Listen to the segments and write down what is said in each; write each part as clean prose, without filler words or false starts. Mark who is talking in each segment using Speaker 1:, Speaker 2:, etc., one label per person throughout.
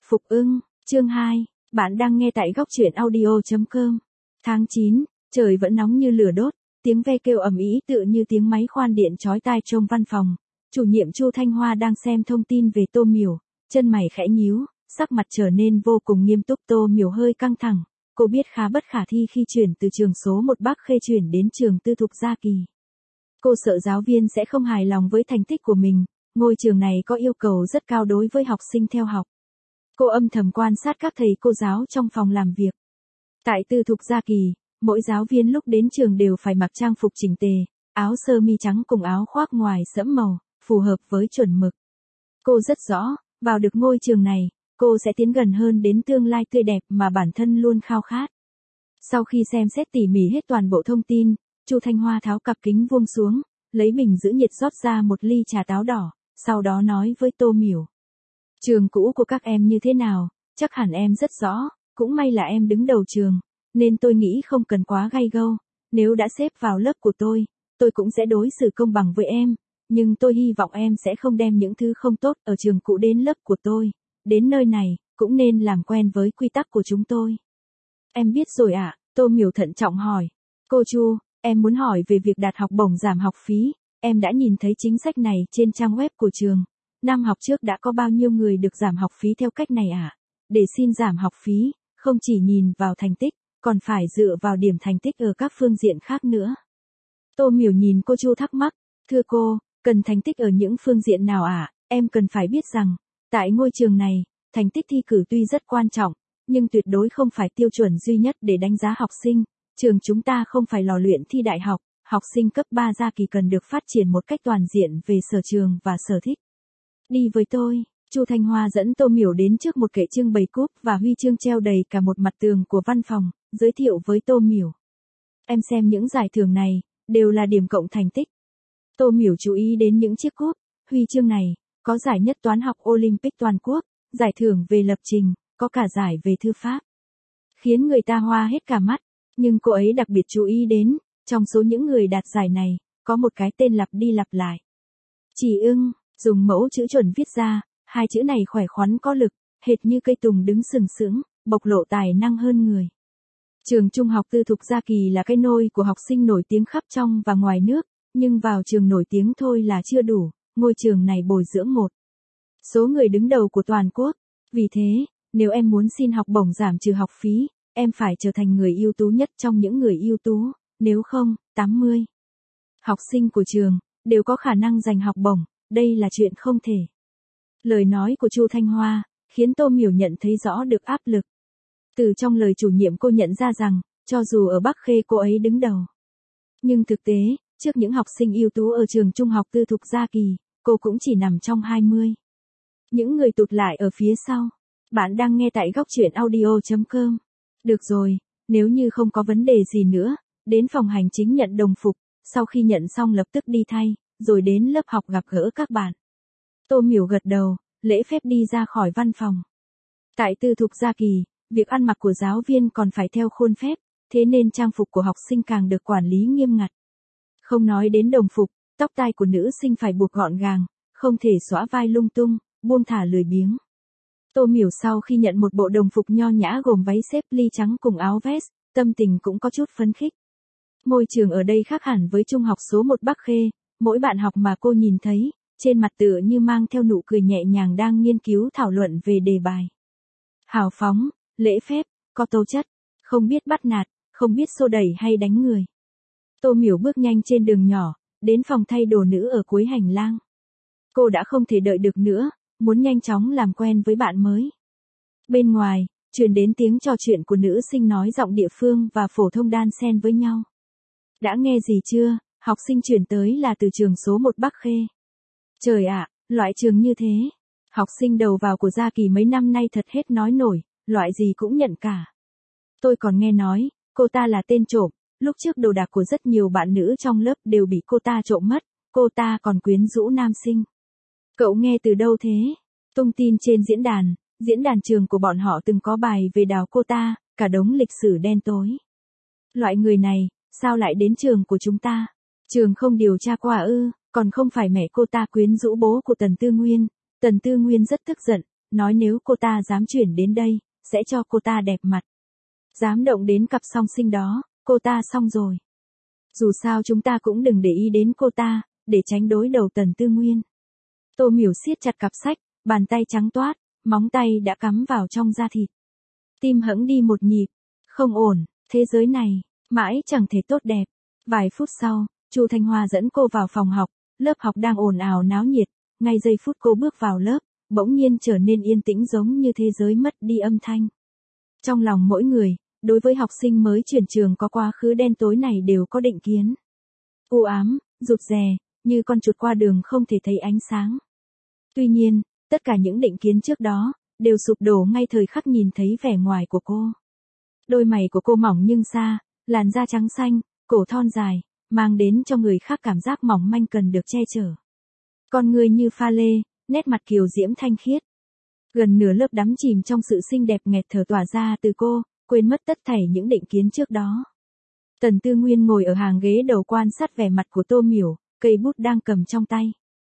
Speaker 1: Phục ưng, chương 2, bạn đang nghe tại góc truyện audio.com. Tháng 9, trời vẫn nóng như lửa đốt, tiếng ve kêu ầm ĩ tựa như tiếng máy khoan điện chói tai trong văn phòng. Chủ nhiệm Chu Thanh Hoa đang xem thông tin về Tô Miểu, chân mày khẽ nhíu, sắc mặt trở nên vô cùng nghiêm túc. Tô Miểu hơi căng thẳng, cô biết khá bất khả thi khi chuyển từ trường số 1 Bắc Khê chuyển đến trường tư thục Gia Kỳ. Cô sợ giáo viên sẽ không hài lòng với thành tích của mình, ngôi trường này có yêu cầu rất cao đối với học sinh theo học. Cô âm thầm quan sát các thầy cô giáo trong phòng làm việc. Tại tư thục Gia Kỳ, mỗi giáo viên lúc đến trường đều phải mặc trang phục chỉnh tề, áo sơ mi trắng cùng áo khoác ngoài sẫm màu, phù hợp với chuẩn mực. Cô rất rõ, vào được ngôi trường này, cô sẽ tiến gần hơn đến tương lai tươi đẹp mà bản thân luôn khao khát. Sau khi xem xét tỉ mỉ hết toàn bộ thông tin, Chu Thanh Hoa tháo cặp kính vuông xuống, lấy bình giữ nhiệt rót ra một ly trà táo đỏ, sau đó nói với Tô Miểu. Trường cũ của các em như thế nào, chắc hẳn em rất rõ, cũng may là em đứng đầu trường, nên tôi nghĩ không cần quá gay gâu, nếu đã xếp vào lớp của tôi cũng sẽ đối xử công bằng với em, nhưng tôi hy vọng em sẽ không đem những thứ không tốt ở trường cũ đến lớp của tôi, đến nơi này, cũng nên làm quen với quy tắc của chúng tôi. Em biết rồi ạ, Tô Miểu thận trọng hỏi. Cô Chu, em muốn hỏi về việc đạt học bổng giảm học phí, em đã nhìn thấy chính sách này trên trang web của trường. Năm học trước đã có bao nhiêu người được giảm học phí theo cách này ạ? Để xin giảm học phí, không chỉ nhìn vào thành tích, còn phải dựa vào điểm thành tích ở các phương diện khác nữa. Tô Miểu nhìn cô Chu thắc mắc, thưa cô, cần thành tích ở những phương diện nào ạ? Em cần phải biết rằng, tại ngôi trường này, thành tích thi cử tuy rất quan trọng, nhưng tuyệt đối không phải tiêu chuẩn duy nhất để đánh giá học sinh. Trường chúng ta không phải lò luyện thi đại học, học sinh cấp 3 Gia Kỳ cần được phát triển một cách toàn diện về sở trường và sở thích. Đi với tôi, Chu Thanh Hoa dẫn Tô Miểu đến trước một kệ trưng bày cúp và huy chương treo đầy cả một mặt tường của văn phòng, giới thiệu với Tô Miểu. Em xem những giải thưởng này, đều là điểm cộng thành tích. Tô Miểu chú ý đến những chiếc cúp, huy chương này, có giải nhất toán học Olympic toàn quốc, giải thưởng về lập trình, có cả giải về thư pháp. Khiến người ta hoa hết cả mắt, nhưng cô ấy đặc biệt chú ý đến, trong số những người đạt giải này, có một cái tên lặp đi lặp lại. Chỉ ưng. Dùng mẫu chữ chuẩn viết ra, hai chữ này khỏe khoắn có lực, hệt như cây tùng đứng sừng sững, bộc lộ tài năng hơn người. Trường trung học tư thục Gia Kỳ là cái nôi của học sinh nổi tiếng khắp trong và ngoài nước, nhưng vào trường nổi tiếng thôi là chưa đủ, ngôi trường này bồi dưỡng một số người đứng đầu của toàn quốc. Vì thế, nếu em muốn xin học bổng giảm trừ học phí, em phải trở thành người ưu tú nhất trong những người ưu tú, nếu không, 80 học sinh của trường đều có khả năng giành học bổng. Đây là chuyện không thể. Lời nói của Chu Thanh Hoa khiến Tô Miểu nhận thấy rõ được áp lực. Từ trong lời chủ nhiệm cô nhận ra rằng, cho dù ở Bắc Khê cô ấy đứng đầu, nhưng thực tế, trước những học sinh ưu tú ở trường trung học tư thục Gia Kỳ, cô cũng chỉ nằm trong 20. Những người tụt lại ở phía sau. Bạn đang nghe tại góc truyện audio.com. Được rồi, nếu như không có vấn đề gì nữa, đến phòng hành chính nhận đồng phục, sau khi nhận xong lập tức đi thay, rồi đến lớp học gặp gỡ các bạn. Tô Miểu gật đầu, lễ phép đi ra khỏi văn phòng. Tại tư thục Gia Kỳ, việc ăn mặc của giáo viên còn phải theo khuôn phép, thế nên trang phục của học sinh càng được quản lý nghiêm ngặt. Không nói đến đồng phục, tóc tai của nữ sinh phải buộc gọn gàng, không thể xõa vai lung tung, buông thả lười biếng. Tô Miểu sau khi nhận một bộ đồng phục nho nhã gồm váy xếp ly trắng cùng áo vest, tâm tình cũng có chút phấn khích. Môi trường ở đây khác hẳn với trung học số 1 Bắc Khê. Mỗi bạn học mà cô nhìn thấy, trên mặt tựa như mang theo nụ cười nhẹ nhàng đang nghiên cứu thảo luận về đề bài. Hào phóng, lễ phép, có tố chất, không biết bắt nạt, không biết xô đẩy hay đánh người. Tô Miểu bước nhanh trên đường nhỏ, đến phòng thay đồ nữ ở cuối hành lang. Cô đã không thể đợi được nữa, muốn nhanh chóng làm quen với bạn mới. Bên ngoài, truyền đến tiếng trò chuyện của nữ sinh nói giọng địa phương và phổ thông đan xen với nhau. Đã nghe gì chưa? Học sinh chuyển tới là từ trường số 1 Bắc Khê. Trời ạ, loại trường như thế. Học sinh đầu vào của Gia Kỳ mấy năm nay thật hết nói nổi, loại gì cũng nhận cả. Tôi còn nghe nói, cô ta là tên trộm, lúc trước đồ đạc của rất nhiều bạn nữ trong lớp đều bị cô ta trộm mất, cô ta còn quyến rũ nam sinh. Cậu nghe từ đâu thế? Tung tin trên diễn đàn trường của bọn họ từng có bài về đào cô ta, cả đống lịch sử đen tối. Loại người này, sao lại đến trường của chúng ta? Trường không điều tra qua ư? Còn không phải mẹ cô ta quyến rũ bố của Tần Tư Nguyên. Tần Tư Nguyên rất tức giận, nói nếu cô ta dám chuyển đến đây, sẽ cho cô ta đẹp mặt. Dám động đến cặp song sinh đó, cô ta xong rồi. Dù sao chúng ta cũng đừng để ý đến cô ta, để tránh đối đầu Tần Tư Nguyên. Tô Miểu siết chặt cặp sách, bàn tay trắng toát, móng tay đã cắm vào trong da thịt. Tim hẫng đi một nhịp, không ổn, thế giới này, mãi chẳng thể tốt đẹp. Vài phút sau, Chu Thanh Hoa dẫn cô vào phòng học, lớp học đang ồn ào náo nhiệt, ngay giây phút cô bước vào lớp, bỗng nhiên trở nên yên tĩnh giống như thế giới mất đi âm thanh. Trong lòng mỗi người, đối với học sinh mới chuyển trường có quá khứ đen tối này đều có định kiến. U ám, rụt rè, như con chuột qua đường không thể thấy ánh sáng. Tuy nhiên, tất cả những định kiến trước đó, đều sụp đổ ngay thời khắc nhìn thấy vẻ ngoài của cô. Đôi mày của cô mỏng nhưng xa, làn da trắng xanh, cổ thon dài, mang đến cho người khác cảm giác mỏng manh cần được che chở. Con người như pha lê, nét mặt kiều diễm thanh khiết. Gần nửa lớp đắm chìm trong sự xinh đẹp nghẹt thở tỏa ra từ cô, quên mất tất thảy những định kiến trước đó. Tần Tư Nguyên ngồi ở hàng ghế đầu quan sát vẻ mặt của Tô Miểu, cây bút đang cầm trong tay.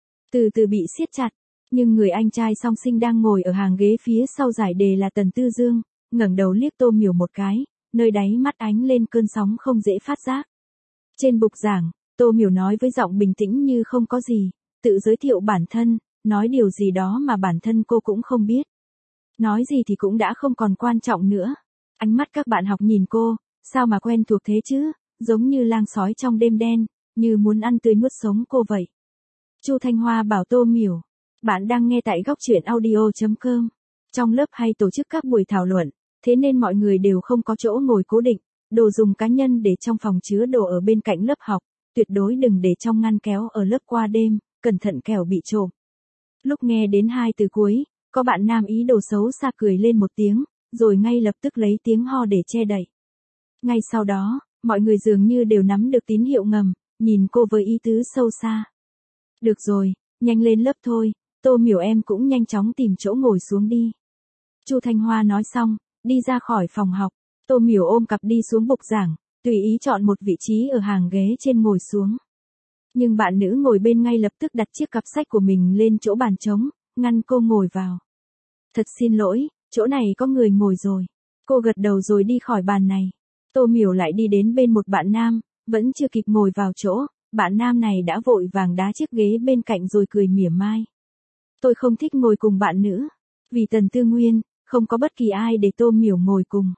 Speaker 1: Từ từ bị siết chặt, nhưng người anh trai song sinh đang ngồi ở hàng ghế phía sau giải đề là Tần Tư Dương, ngẩng đầu liếc Tô Miểu một cái, nơi đáy mắt ánh lên cơn sóng không dễ phát giác. Trên bục giảng, Tô Miểu nói với giọng bình tĩnh như không có gì, tự giới thiệu bản thân, nói điều gì đó mà bản thân cô cũng không biết. Nói gì thì cũng đã không còn quan trọng nữa. Ánh mắt các bạn học nhìn cô, sao mà quen thuộc thế chứ, giống như lang sói trong đêm đen, như muốn ăn tươi nuốt sống cô vậy. Chu Thanh Hoa bảo Tô Miểu, bạn đang nghe tại góc truyện audio.com. Trong lớp hay tổ chức các buổi thảo luận, thế nên mọi người đều không có chỗ ngồi cố định, đồ dùng cá nhân để trong phòng chứa đồ ở bên cạnh lớp học, tuyệt đối đừng để trong ngăn kéo ở lớp qua đêm, cẩn thận kẻo bị trộm. Lúc nghe đến hai từ cuối, có bạn nam ý đồ xấu xa cười lên một tiếng, rồi ngay lập tức lấy tiếng ho để che đậy. Ngay sau đó, mọi người dường như đều nắm được tín hiệu ngầm, nhìn cô với ý tứ sâu xa. Được rồi, nhanh lên lớp thôi, Tô Miểu em cũng nhanh chóng tìm chỗ ngồi xuống đi. Chu Thanh Hoa nói xong, đi ra khỏi phòng học, Tô Miểu ôm cặp đi xuống bục giảng, tùy ý chọn một vị trí ở hàng ghế trên ngồi xuống. Nhưng bạn nữ ngồi bên ngay lập tức đặt chiếc cặp sách của mình lên chỗ bàn trống, ngăn cô ngồi vào. Thật xin lỗi, chỗ này có người ngồi rồi. Cô gật đầu rồi đi khỏi bàn này. Tô Miểu lại đi đến bên một bạn nam, vẫn chưa kịp ngồi vào chỗ, bạn nam này đã vội vàng đá chiếc ghế bên cạnh rồi cười mỉa mai. Tôi không thích ngồi cùng bạn nữ. Vì Tần Tư Nguyên, không có bất kỳ ai để Tô Miểu ngồi cùng.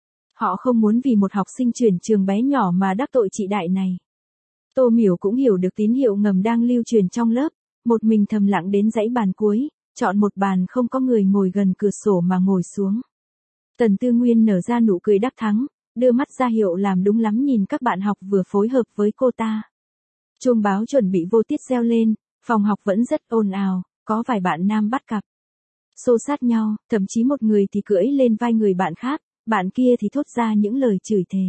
Speaker 1: Họ không muốn vì một học sinh chuyển trường bé nhỏ mà đắc tội chị đại này. Tô Miểu cũng hiểu được tín hiệu ngầm đang lưu truyền trong lớp, một mình thầm lặng đến dãy bàn cuối, chọn một bàn không có người ngồi gần cửa sổ mà ngồi xuống. Tần Tư Nguyên nở ra nụ cười đắc thắng, đưa mắt ra hiệu làm đúng lắm nhìn các bạn học vừa phối hợp với cô ta. Chuông báo chuẩn bị vô tiết reo lên, phòng học vẫn rất ồn ào, có vài bạn nam bắt cặp. Xô sát nhau, thậm chí một người thì cưỡi lên vai người bạn khác, bạn kia thì thốt ra những lời chửi thề.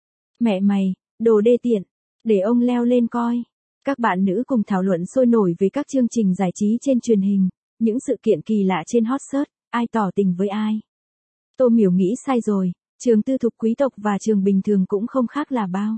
Speaker 1: Mẹ mày, đồ đê tiện, để ông leo lên coi. Các bạn nữ cùng thảo luận sôi nổi về các chương trình giải trí trên truyền hình, những sự kiện kỳ lạ trên hot search, ai tỏ tình với ai. Tô Miểu nghĩ sai rồi, trường tư thục quý tộc và trường bình thường cũng không khác là bao.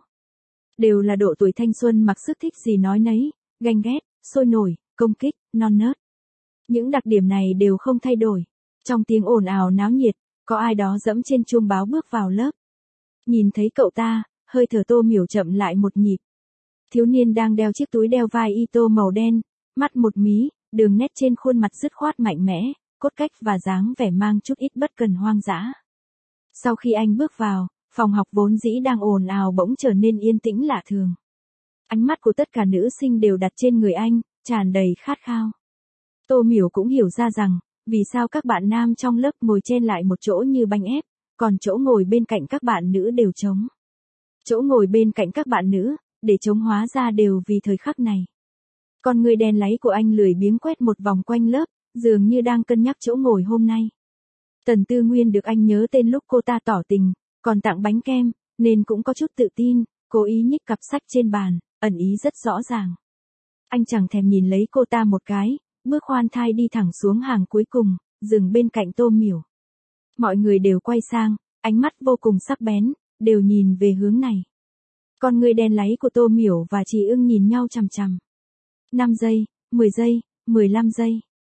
Speaker 1: Đều là độ tuổi thanh xuân mặc sức thích gì nói nấy, ganh ghét, sôi nổi, công kích, non nớt. Những đặc điểm này đều không thay đổi. Trong tiếng ồn ào náo nhiệt, có ai đó dẫm trên chuông báo bước vào lớp. Nhìn thấy cậu ta, hơi thở Tô Miểu chậm lại một nhịp. Thiếu niên đang đeo chiếc túi đeo vai Ito màu đen, mắt một mí, đường nét trên khuôn mặt dứt khoát mạnh mẽ, cốt cách và dáng vẻ mang chút ít bất cần hoang dã. Sau khi anh bước vào, phòng học vốn dĩ đang ồn ào bỗng trở nên yên tĩnh lạ thường. Ánh mắt của tất cả nữ sinh đều đặt trên người anh, tràn đầy khát khao. Tô Miểu cũng hiểu ra rằng, vì sao các bạn nam trong lớp ngồi chen lại một chỗ như bánh ép, còn chỗ ngồi bên cạnh các bạn nữ đều trống. Chỗ ngồi bên cạnh các bạn nữ, để trống hóa ra đều vì thời khắc này. Con người đen láy của anh lười biếng quét một vòng quanh lớp, dường như đang cân nhắc chỗ ngồi hôm nay. Tần Tư Nguyên được anh nhớ tên lúc cô ta tỏ tình, còn tặng bánh kem, nên cũng có chút tự tin, cố ý nhích cặp sách trên bàn, ẩn ý rất rõ ràng. Anh chẳng thèm nhìn lấy cô ta một cái, bước khoan thai đi thẳng xuống hàng cuối cùng, dừng bên cạnh Tô Miểu. Mọi người đều quay sang, ánh mắt vô cùng sắc bén, đều nhìn về hướng này. Con người đen láy của Tô Miểu và chị Ưng nhìn nhau chằm chằm. 5 giây, 10 giây, 15 giây.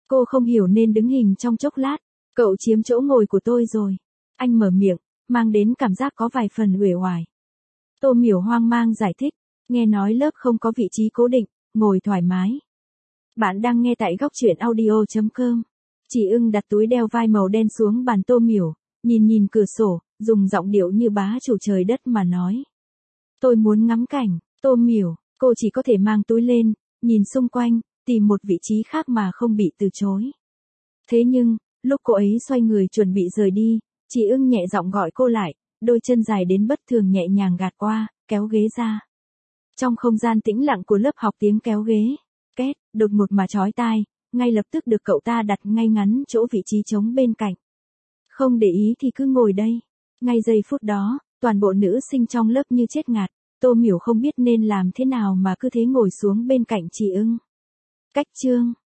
Speaker 1: Cô không hiểu nên đứng hình trong chốc lát. Cậu chiếm chỗ ngồi của tôi rồi. Anh mở miệng, mang đến cảm giác có vài phần uể oải. Tô Miểu hoang mang giải thích. Nghe nói lớp không có vị trí cố định, ngồi thoải mái. Bạn đang nghe tại góc truyện audio.com. Chị Ưng đặt túi đeo vai màu đen xuống bàn Tô Miểu, nhìn cửa sổ, dùng giọng điệu như bá chủ trời đất mà nói. Tôi muốn ngắm cảnh. Tô Miểu, cô chỉ có thể mang túi lên, nhìn xung quanh, tìm một vị trí khác mà không bị từ chối. Thế nhưng, lúc cô ấy xoay người chuẩn bị rời đi, chị Ưng nhẹ giọng gọi cô lại, đôi chân dài đến bất thường nhẹ nhàng gạt qua, kéo ghế ra. Trong không gian tĩnh lặng của lớp học tiếng kéo ghế, két, đột ngột mà chói tai, ngay lập tức được cậu ta đặt ngay ngắn chỗ vị trí trống bên cạnh. Không để ý thì cứ ngồi đây. Ngay giây phút đó, toàn bộ nữ sinh trong lớp như chết ngạt, Tô Miểu không biết nên làm thế nào mà cứ thế ngồi xuống bên cạnh chị Ưng. Cách chương.